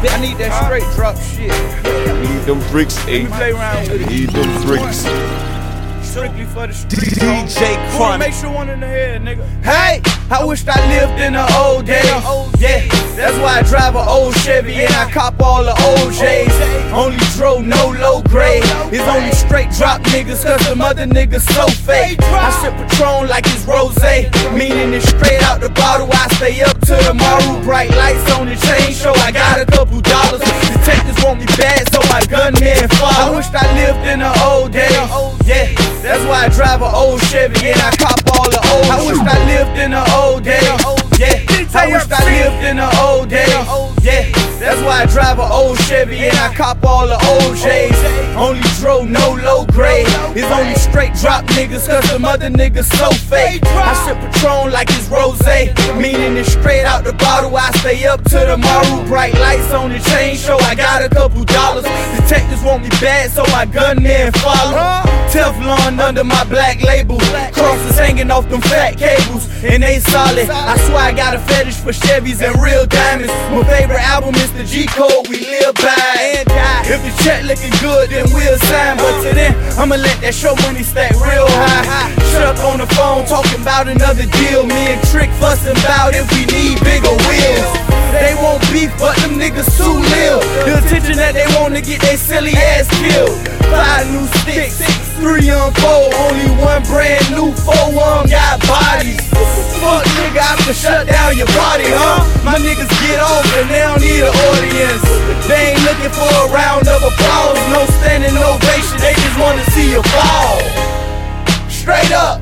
I need that straight drop shit. Need them bricks, Let me play around with it. Need them bricks. Strictly for the streets. DJ Chronic. Make sure one in the head, nigga. Hey, I wished I lived in the old days. Yeah, that's why I drive an old Chevy and I cop all the old J's. Only drove no low grade. It's only straight drop niggas, cause the mother niggas so fake. I sip Patron like it's rosé, meaning it's straight out the bottle. I stay up till tomorrow. Bright lights on the chain show. I got a couple dollars. Detectives want me bad, so my gunman follow. I wished I lived in the old days. Yeah. That's why I drive an old Chevy and I cop all the old. I wish I lived in the old days. Yeah, I wish I lived in the old days. Yeah, that's why I drive an old Chevy and I cop all the old J's. Only drove no low grade. It's only straight drop niggas, cause the mother niggas so fake. I sip Patron like it's rosé, meaning it's straight out the bottle. I stay up till tomorrow. Bright lights on the chain show. I got a couple dollars. Detectives want me bad, so my gunman follow. Teflon under my black label. Crosses hanging off them fat cables, and they solid. I swear I got a fetish for Chevys and real diamonds. My favorite album is the G Code, we live by and die. If the check looking good, then we'll sign. But to then, I'ma let that show money stack real high. Chuck on the phone talking about another deal. Me and Trick fussing about if we need bigger wheels. They won't beef, but them niggas too lil. The attention that they want to get they silly ass killed. 5 new sticks, 3 on 4, only 1 brand new 4 got bodies. Fuck nigga, I can shut down your body, huh? My niggas get off and they don't need an audience. They ain't looking for a round of applause, no standing ovation, they just wanna see you fall. Straight up,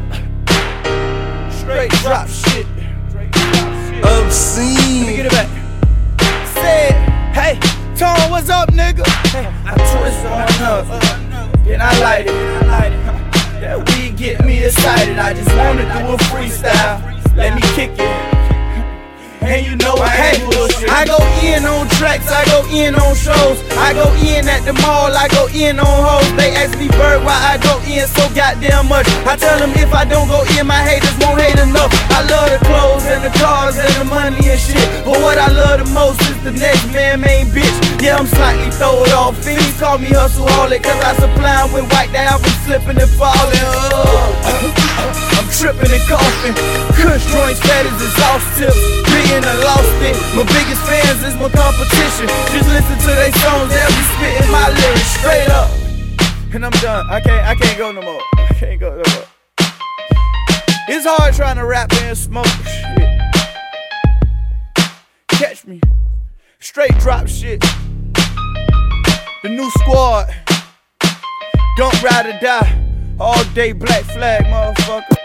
straight drop shit. Obscene. Let me get it back. Said, hey, Tom, what's up, nigga? Hey, I twist on up, then I light it. That weed get me excited. I just wanna do a freestyle. Let me kick it. And you know I ain't bullshit. I go in on tracks, I go in on shows. I go in at the mall, I go in on hoes. They ask me, Bird, why I go in so goddamn much. I tell them if I don't go in, my haters won't hate enough. I love the clothes and the cars and the money and shit, but what I love the most is the next man, main bitch. Yeah, I'm slightly throwed off. Fiends call me hustleaholic, cause I supply them with white to have them slipping and falling. I'm tripping and coughing. Kush joints, fat as exhaust tips. Being I lost it. My biggest fans is my competition. Just listen to their songs, they'll be spitting my lyrics straight up. And I'm done. I can't go no more. I can't go no more. It's hard trying to rap and smoke shit. Catch me. Straight drop shit. The new squad. Don't ride or die. All day black flag, motherfucker.